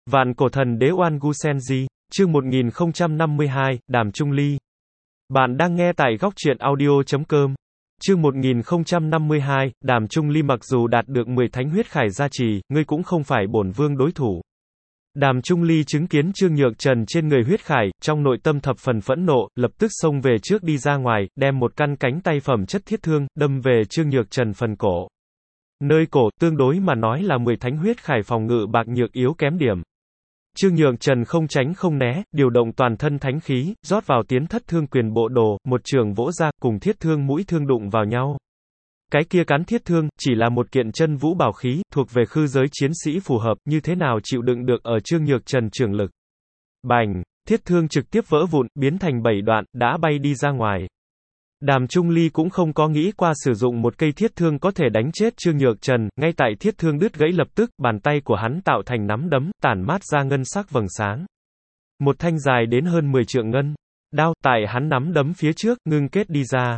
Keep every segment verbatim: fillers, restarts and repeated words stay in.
Vạn cổ thần đế Oan Gu Senji, chương một nghìn không trăm năm mươi hai, Đàm Trung Ly. Bạn đang nghe tại góc truyện audio chấm com. Chương một nghìn không trăm năm mươi hai, Đàm Trung Ly mặc dù đạt được mười thánh huyết khải gia trì, ngươi cũng không phải bổn vương đối thủ. Đàm Trung Ly chứng kiến Trương Nhược Trần trên người huyết khải, trong nội tâm thập phần phẫn nộ, lập tức xông về trước đi ra ngoài, đem một căn cánh tay phẩm chất thiết thương, đâm về Trương Nhược Trần phần cổ. Nơi cổ, tương đối mà nói là mười thánh huyết khải phòng ngự bạc nhược yếu kém điểm. Trương Nhược Trần không tránh không né, điều động toàn thân thánh khí, rót vào tiến thất thương quyền bộ đồ, một trường vỗ ra, cùng thiết thương mũi thương đụng vào nhau. Cái kia cán thiết thương, chỉ là một kiện chân vũ bảo khí, thuộc về khư giới chiến sĩ phù hợp, như thế nào chịu đựng được ở Trương Nhược Trần trường lực. Bành, thiết thương trực tiếp vỡ vụn, biến thành bảy đoạn, đã bay đi ra ngoài. Đàm Trung Ly cũng không có nghĩ qua sử dụng một cây thiết thương có thể đánh chết Trương Nhược Trần, ngay tại thiết thương đứt gãy lập tức, bàn tay của hắn tạo thành nắm đấm, tản mát ra ngân sắc vầng sáng. Một thanh dài đến hơn mười trượng ngân đao, tại hắn nắm đấm phía trước, ngưng kết đi ra.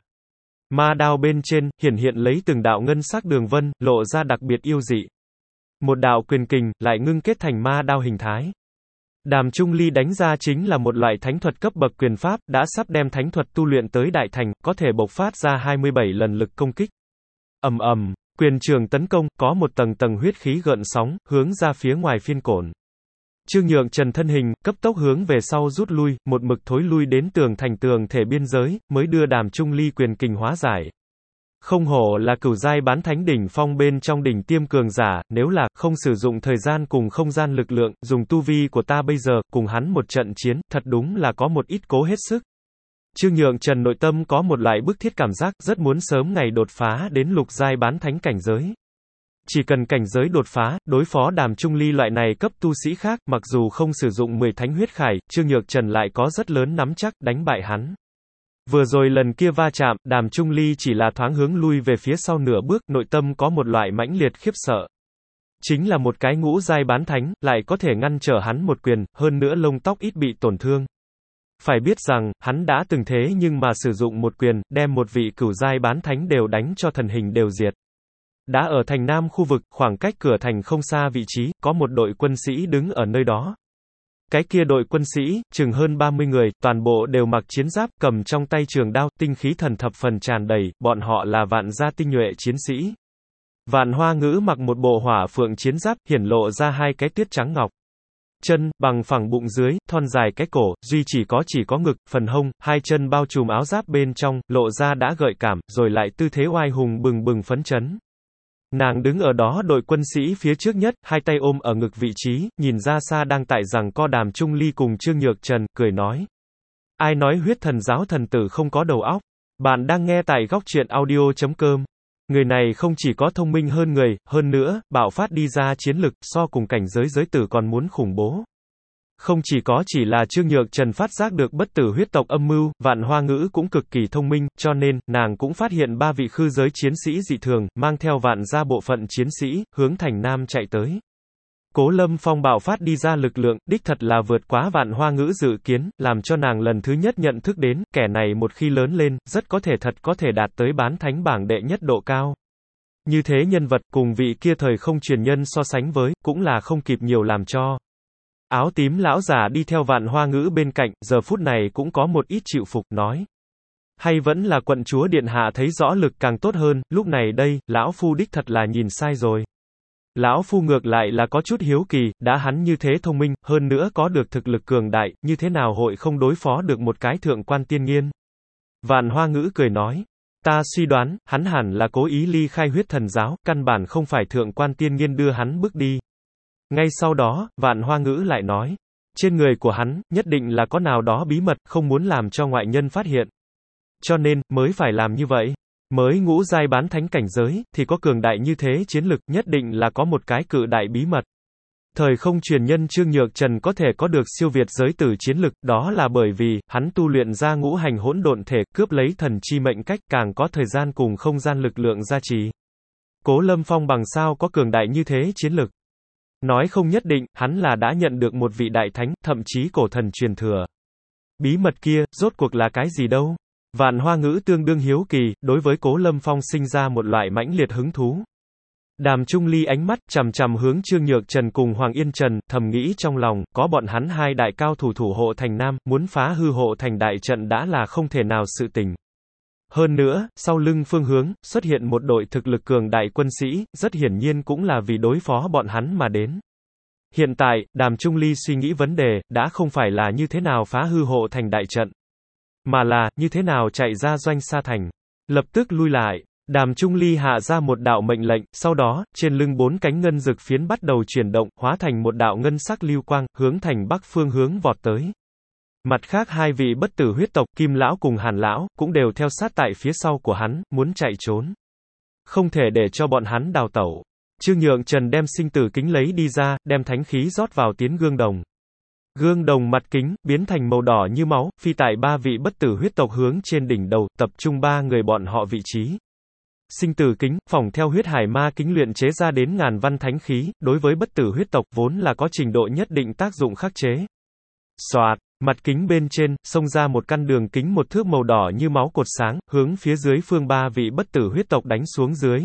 Ma đao bên trên, hiển hiện lấy từng đạo ngân sắc đường vân, lộ ra đặc biệt yêu dị. Một đạo quyền kình, lại ngưng kết thành ma đao hình thái. Đàm Trung Ly đánh ra chính là một loại thánh thuật cấp bậc quyền pháp, đã sắp đem thánh thuật tu luyện tới đại thành, có thể bộc phát ra hai mươi bảy lần lực công kích. Ầm ầm, quyền trường tấn công, có một tầng tầng huyết khí gợn sóng, hướng ra phía ngoài phiên cổn. Trương Nhược Trần thân hình, cấp tốc hướng về sau rút lui, một mực thối lui đến tường thành tường thể biên giới, mới đưa Đàm Trung Ly quyền kình hóa giải. Không hổ là cửu giai bán thánh đỉnh phong bên trong đỉnh tiêm cường giả, nếu là không sử dụng thời gian cùng không gian lực lượng, dùng tu vi của ta bây giờ, cùng hắn một trận chiến, thật đúng là có một ít cố hết sức. Trương Nhược Trần nội tâm có một loại bức thiết cảm giác, rất muốn sớm ngày đột phá đến lục giai bán thánh cảnh giới. Chỉ cần cảnh giới đột phá, đối phó Đàm Trung Ly loại này cấp tu sĩ khác, mặc dù không sử dụng mười thánh huyết khải, Trương Nhược Trần lại có rất lớn nắm chắc, đánh bại hắn. Vừa rồi lần kia va chạm, Đàm Trung Ly chỉ là thoáng hướng lui về phía sau nửa bước, nội tâm có một loại mãnh liệt khiếp sợ. Chính là một cái ngũ giai bán thánh, lại có thể ngăn trở hắn một quyền, hơn nữa lông tóc ít bị tổn thương. Phải biết rằng, hắn đã từng thế nhưng mà sử dụng một quyền, đem một vị cửu giai bán thánh đều đánh cho thần hình đều diệt. Đã ở thành Nam khu vực, khoảng cách cửa thành không xa vị trí, có một đội quân sĩ đứng ở nơi đó. Cái kia đội quân sĩ, chừng hơn ba mươi người, toàn bộ đều mặc chiến giáp, cầm trong tay trường đao, tinh khí thần thập phần tràn đầy, bọn họ là vạn gia tinh nhuệ chiến sĩ. Vạn Hoa Ngữ mặc một bộ hỏa phượng chiến giáp, hiển lộ ra hai cái tuyết trắng ngọc. Chân, bằng phẳng bụng dưới, thon dài cái cổ, duy chỉ có chỉ có ngực, phần hông, hai chân bao trùm áo giáp bên trong, lộ ra đã gợi cảm, rồi lại tư thế oai hùng bừng bừng phấn chấn. Nàng đứng ở đó đội quân sĩ phía trước nhất, hai tay ôm ở ngực vị trí, nhìn ra xa đang tại rằng co Đàm Trung Ly cùng Trương Nhược Trần, cười nói. Ai nói huyết thần giáo thần tử không có đầu óc? Bạn đang nghe tại góc truyện audio chấm com. Người này không chỉ có thông minh hơn người, hơn nữa, bạo phát đi ra chiến lực, so cùng cảnh giới giới tử còn muốn khủng bố. Không chỉ có chỉ là Trương Nhược Trần phát giác được bất tử huyết tộc âm mưu, Vạn Hoa Ngữ cũng cực kỳ thông minh, cho nên, nàng cũng phát hiện ba vị khư giới chiến sĩ dị thường, mang theo vạn gia bộ phận chiến sĩ, hướng thành Nam chạy tới. Cố Lâm Phong bạo phát đi ra lực lượng, đích thật là vượt quá Vạn Hoa Ngữ dự kiến, làm cho nàng lần thứ nhất nhận thức đến, kẻ này một khi lớn lên, rất có thể thật có thể đạt tới bán thánh bảng đệ nhất độ cao. Như thế nhân vật, cùng vị kia thời không truyền nhân so sánh với, cũng là không kịp nhiều làm cho. Áo tím lão giả đi theo Vạn Hoa Ngữ bên cạnh, giờ phút này cũng có một ít chịu phục, nói. Hay vẫn là quận chúa điện hạ thấy rõ lực càng tốt hơn, lúc này đây, lão phu đích thật là nhìn sai rồi. Lão phu ngược lại là có chút hiếu kỳ, đã hắn như thế thông minh, hơn nữa có được thực lực cường đại, như thế nào hội không đối phó được một cái thượng quan tiên nghiên. Vạn Hoa Ngữ cười nói. Ta suy đoán, hắn hẳn là cố ý ly khai huyết thần giáo, căn bản không phải thượng quan tiên nghiên đưa hắn bước đi. Ngay sau đó, Vạn Hoa Ngữ lại nói, trên người của hắn, nhất định là có nào đó bí mật, không muốn làm cho ngoại nhân phát hiện. Cho nên, mới phải làm như vậy. Mới ngũ giai bán thánh cảnh giới, thì có cường đại như thế chiến lực, nhất định là có một cái cự đại bí mật. Thời không truyền nhân Trương Nhược Trần có thể có được siêu việt giới tử chiến lực, đó là bởi vì, hắn tu luyện ra ngũ hành hỗn độn thể, cướp lấy thần chi mệnh cách, càng có thời gian cùng không gian lực lượng gia trì. Cố Lâm Phong bằng sao có cường đại như thế chiến lực. Nói không nhất định, hắn là đã nhận được một vị đại thánh, thậm chí cổ thần truyền thừa. Bí mật kia, rốt cuộc là cái gì đâu? Vạn Hoa Ngữ tương đương hiếu kỳ, đối với Cố Lâm Phong sinh ra một loại mãnh liệt hứng thú. Đàm Trung Ly ánh mắt chằm chằm hướng Trương Nhược Trần cùng Hoàng Yên Trần, thầm nghĩ trong lòng, có bọn hắn hai đại cao thủ thủ hộ thành Nam, muốn phá hư hộ thành đại trận đã là không thể nào sự tình. Hơn nữa, sau lưng phương hướng, xuất hiện một đội thực lực cường đại quân sĩ, rất hiển nhiên cũng là vì đối phó bọn hắn mà đến. Hiện tại, Đàm Trung Ly suy nghĩ vấn đề, đã không phải là như thế nào phá hư hộ thành đại trận, mà là, như thế nào chạy ra doanh xa thành. Lập tức lui lại. Đàm Trung Ly hạ ra một đạo mệnh lệnh, sau đó, trên lưng bốn cánh ngân dực phiến bắt đầu chuyển động, hóa thành một đạo ngân sắc lưu quang, hướng thành bắc phương hướng vọt tới. Mặt khác hai vị bất tử huyết tộc, Kim Lão cùng Hàn Lão, cũng đều theo sát tại phía sau của hắn, muốn chạy trốn. Không thể để cho bọn hắn đào tẩu. Trương Nhượng Trần đem sinh tử kính lấy đi ra, đem thánh khí rót vào tiến gương đồng. Gương đồng mặt kính, biến thành màu đỏ như máu, phi tại ba vị bất tử huyết tộc hướng trên đỉnh đầu, tập trung ba người bọn họ vị trí. Sinh tử kính, phỏng theo huyết hải ma kính luyện chế ra đến ngàn văn thánh khí, đối với bất tử huyết tộc vốn là có trình độ nhất định tác dụng khắc chế. Soạt, mặt kính bên trên, xông ra một căn đường kính một thước màu đỏ như máu cột sáng, hướng phía dưới phương ba vị bất tử huyết tộc đánh xuống dưới.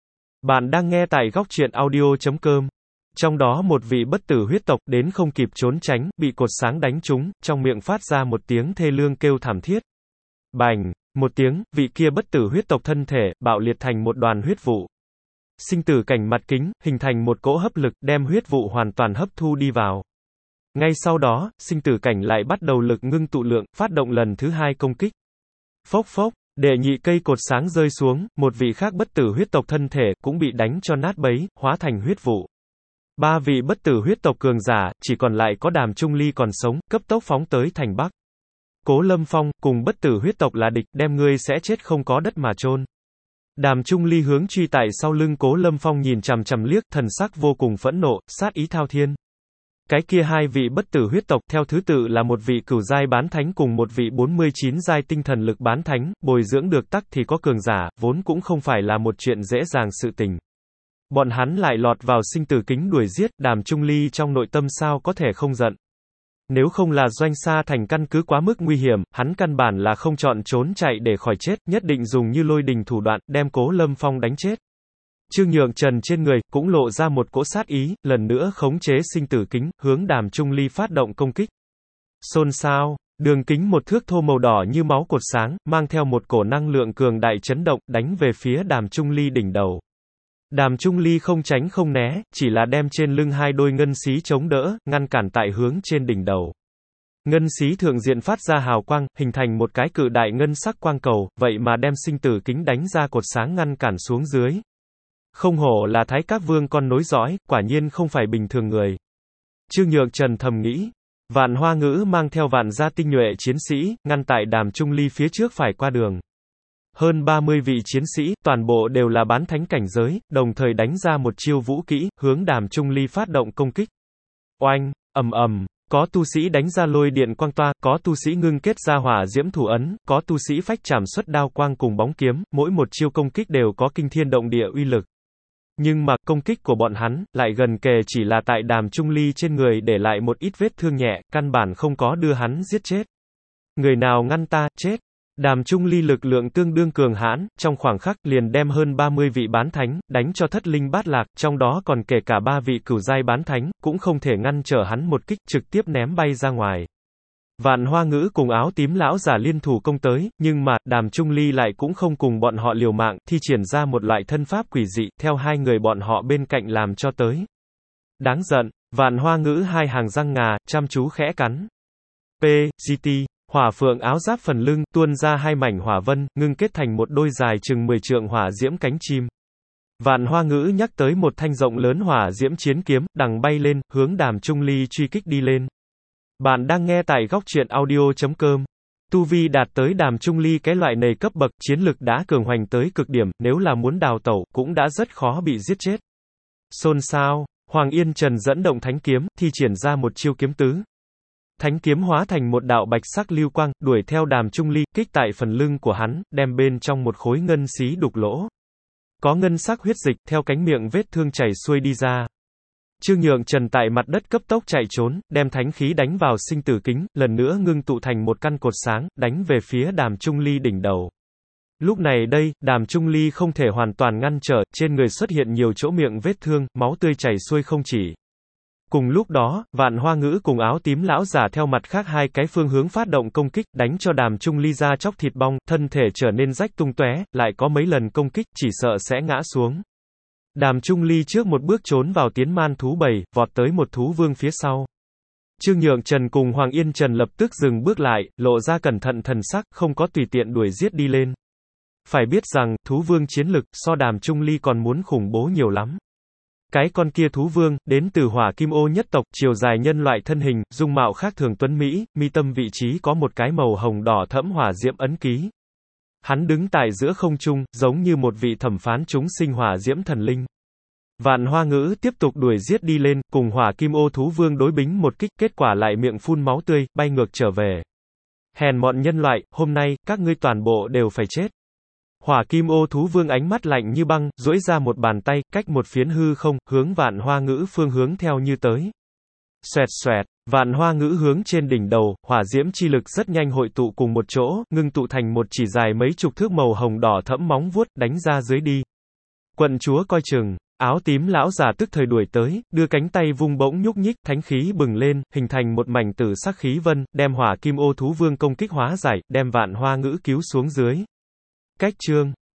Bạn đang nghe tại góc truyện audio chấm com. Trong đó một vị bất tử huyết tộc đến không kịp trốn tránh, bị cột sáng đánh trúng, trong miệng phát ra một tiếng thê lương kêu thảm thiết. Bành! Một tiếng, vị kia bất tử huyết tộc thân thể, bạo liệt thành một đoàn huyết vụ. Sinh tử cảnh mặt kính, hình thành một cỗ hấp lực, đem huyết vụ hoàn toàn hấp thu đi vào. Ngay sau đó, sinh tử cảnh lại bắt đầu lực ngưng tụ lượng, phát động lần thứ hai công kích. Phốc phốc, đệ nhị cây cột sáng rơi xuống, một vị khác bất tử huyết tộc thân thể, cũng bị đánh cho nát bấy, hóa thành huyết vụ. Ba vị bất tử huyết tộc cường giả, chỉ còn lại có Đàm Trung Ly còn sống, cấp tốc phóng tới thành Bắc. Cố Lâm Phong, cùng bất tử huyết tộc là địch, đem ngươi sẽ chết không có đất mà chôn. Đàm Trung Ly hướng truy tại sau lưng Cố Lâm Phong nhìn chằm chằm liếc, thần sắc vô cùng phẫn nộ, sát ý thao thiên. Cái kia hai vị bất tử huyết tộc, theo thứ tự là một vị cửu giai bán thánh cùng một vị bốn mươi chín giai tinh thần lực bán thánh, bồi dưỡng được tắc thì có cường giả, vốn cũng không phải là một chuyện dễ dàng sự tình. Bọn hắn lại lọt vào sinh tử kính đuổi giết, Đàm Trung Ly trong nội tâm sao có thể không giận. Nếu không là doanh xa thành căn cứ quá mức nguy hiểm, hắn căn bản là không chọn trốn chạy để khỏi chết, nhất định dùng như lôi đình thủ đoạn, đem Cố Lâm Phong đánh chết. Trương Nhượng Trần trên người, cũng lộ ra một cỗ sát ý, lần nữa khống chế sinh tử kính, hướng Đàm Trung Ly phát động công kích. Xôn xao, đường kính một thước thô màu đỏ như máu cột sáng, mang theo một cổ năng lượng cường đại chấn động, đánh về phía Đàm Trung Ly đỉnh đầu. Đàm Trung Ly không tránh không né, chỉ là đem trên lưng hai đôi ngân xí chống đỡ, ngăn cản tại hướng trên đỉnh đầu. Ngân xí thượng diện phát ra hào quang, hình thành một cái cự đại ngân sắc quang cầu, vậy mà đem sinh tử kính đánh ra cột sáng ngăn cản xuống dưới. Không hổ là Thái Các Vương con nối dõi, quả nhiên không phải bình thường người. Trương Nhượng Trần thầm nghĩ. Vạn Hoa Ngữ mang theo vạn gia tinh nhuệ chiến sĩ, ngăn tại Đàm Trung Ly phía trước phải qua đường. Hơn ba mươi vị chiến sĩ, toàn bộ đều là bán thánh cảnh giới, đồng thời đánh ra một chiêu vũ kỹ, hướng Đàm Trung Ly phát động công kích. Oanh, ầm ầm, có tu sĩ đánh ra lôi điện quang toa, có tu sĩ ngưng kết ra hỏa diễm thủ ấn, có tu sĩ phách trảm xuất đao quang cùng bóng kiếm, mỗi một chiêu công kích đều có kinh thiên động địa uy lực. Nhưng mà, công kích của bọn hắn, lại gần kề chỉ là tại Đàm Trung Ly trên người để lại một ít vết thương nhẹ, căn bản không có đưa hắn giết chết. Người nào ngăn ta, chết. Đàm Trung Ly lực lượng tương đương cường hãn, trong khoảng khắc liền đem hơn ba mươi vị bán thánh, đánh cho thất linh bát lạc, trong đó còn kể cả ba vị cửu giai bán thánh, cũng không thể ngăn trở hắn một kích, trực tiếp ném bay ra ngoài. Vạn Hoa Ngữ cùng áo tím lão giả liên thủ công tới, nhưng mà, Đàm Trung Ly lại cũng không cùng bọn họ liều mạng, thi triển ra một loại thân pháp quỷ dị, theo hai người bọn họ bên cạnh làm cho tới. Đáng giận, Vạn Hoa Ngữ hai hàng răng ngà, chăm chú khẽ cắn. P. giê tê. Hỏa phượng áo giáp phần lưng, tuôn ra hai mảnh hỏa vân, ngưng kết thành một đôi dài chừng mười trượng hỏa diễm cánh chim. Vạn Hoa Ngữ nhắc tới một thanh rộng lớn hỏa diễm chiến kiếm, đằng bay lên, hướng Đàm Trung Ly truy kích đi lên. Bạn đang nghe tại góc truyện audio chấm com. Tu vi đạt tới Đàm Trung Ly cái loại này cấp bậc, chiến lực đã cường hoành tới cực điểm, nếu là muốn đào tẩu, cũng đã rất khó bị giết chết. Xôn xao, Hoàng Yên Trần dẫn động thánh kiếm, thi triển ra một chiêu kiếm tứ. Thánh kiếm hóa thành một đạo bạch sắc lưu quang, đuổi theo Đàm Trung Ly, kích tại phần lưng của hắn, đem bên trong một khối ngân xí đục lỗ. Có ngân sắc huyết dịch, theo cánh miệng vết thương chảy xuôi đi ra. Trương Nhượng Trần tại mặt đất cấp tốc chạy trốn, đem thánh khí đánh vào sinh tử kính, lần nữa ngưng tụ thành một căn cột sáng, đánh về phía Đàm Trung Ly đỉnh đầu. Lúc này đây, Đàm Trung Ly không thể hoàn toàn ngăn trở, trên người xuất hiện nhiều chỗ miệng vết thương, máu tươi chảy xuôi không chỉ. Cùng lúc đó, Vạn Hoa Ngữ cùng áo tím lão giả theo mặt khác hai cái phương hướng phát động công kích, đánh cho Đàm Trung Ly da chóc thịt bong, thân thể trở nên rách tung tóe, lại có mấy lần công kích, chỉ sợ sẽ ngã xuống. Đàm Trung Ly trước một bước trốn vào tiến man thú bầy, vọt tới một thú vương phía sau. Trương Nhượng Trần cùng Hoàng Yên Trần lập tức dừng bước lại, lộ ra cẩn thận thần sắc, không có tùy tiện đuổi giết đi lên. Phải biết rằng, thú vương chiến lực, so Đàm Trung Ly còn muốn khủng bố nhiều lắm. Cái con kia thú vương, đến từ Hỏa Kim Ô nhất tộc, chiều dài nhân loại thân hình, dung mạo khác thường tuấn mỹ, mi tâm vị trí có một cái màu hồng đỏ thẫm hỏa diễm ấn ký. Hắn đứng tại giữa không trung, giống như một vị thẩm phán chúng sinh hỏa diễm thần linh. Vạn Hoa Ngữ tiếp tục đuổi giết đi lên, cùng Hỏa Kim Ô thú vương đối bính một kích, kết quả lại miệng phun máu tươi, bay ngược trở về. Hèn mọn nhân loại, hôm nay, các ngươi toàn bộ đều phải chết. Hỏa Kim Ô thú vương ánh mắt lạnh như băng, duỗi ra một bàn tay, cách một phiến hư không, hướng Vạn Hoa Ngữ phương hướng theo như tới. Xoẹt xoẹt, Vạn Hoa Ngữ hướng trên đỉnh đầu, hỏa diễm chi lực rất nhanh hội tụ cùng một chỗ, ngưng tụ thành một chỉ dài mấy chục thước màu hồng đỏ thẫm móng vuốt, đánh ra dưới đi. Quận chúa coi chừng, áo tím lão giả tức thời đuổi tới, đưa cánh tay vung bỗng nhúc nhích, thánh khí bừng lên, hình thành một mảnh tử sắc khí vân, đem Hỏa Kim Ô thú vương công kích hóa giải, đem Vạn Hoa Ngữ cứu xuống dưới. Cách chương